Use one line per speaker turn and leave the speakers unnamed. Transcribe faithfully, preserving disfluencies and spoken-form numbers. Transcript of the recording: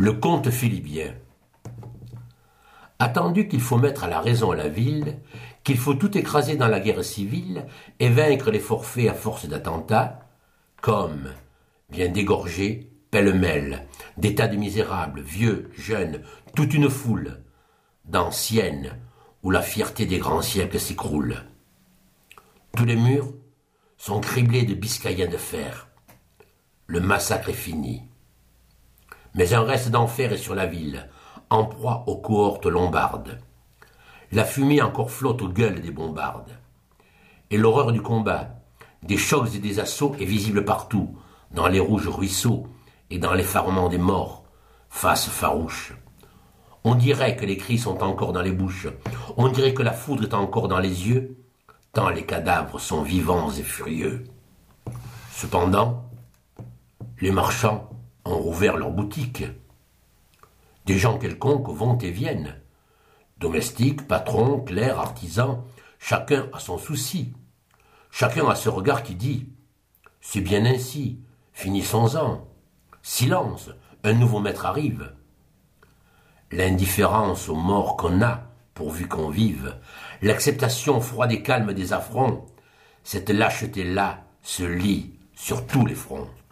Le conte philibien. Attendu qu'il faut mettre à la raison la ville, qu'il faut tout écraser dans la guerre civile et vaincre les forfaits à force d'attentats, comme vient dégorger, pêle-mêle, des tas de misérables, vieux, jeunes, toute une foule, d'anciennes, où la fierté des grands siècles s'écroule. Tous les murs sont criblés de biscayens de fer. Le massacre est fini. Mais un reste d'enfer est sur la ville, en proie aux cohortes lombardes. La fumée encore flotte aux gueules des bombardes. Et l'horreur du combat, des chocs et des assauts est visible partout, dans les rouges ruisseaux et dans l'effarement des morts, face farouche. On dirait que les cris sont encore dans les bouches, on dirait que la foudre est encore dans les yeux, tant les cadavres sont vivants et furieux. Cependant, les marchands ont rouvert leurs boutiques. Des gens quelconques vont et viennent. Domestiques, patrons, clercs, artisans, chacun a son souci. Chacun a ce regard qui dit « C'est bien ainsi, finissons-en. Silence, un nouveau maître arrive. » L'indifférence aux morts qu'on a, pourvu qu'on vive, l'acceptation froide et calme des affronts, cette lâcheté-là se lit sur tous les fronts.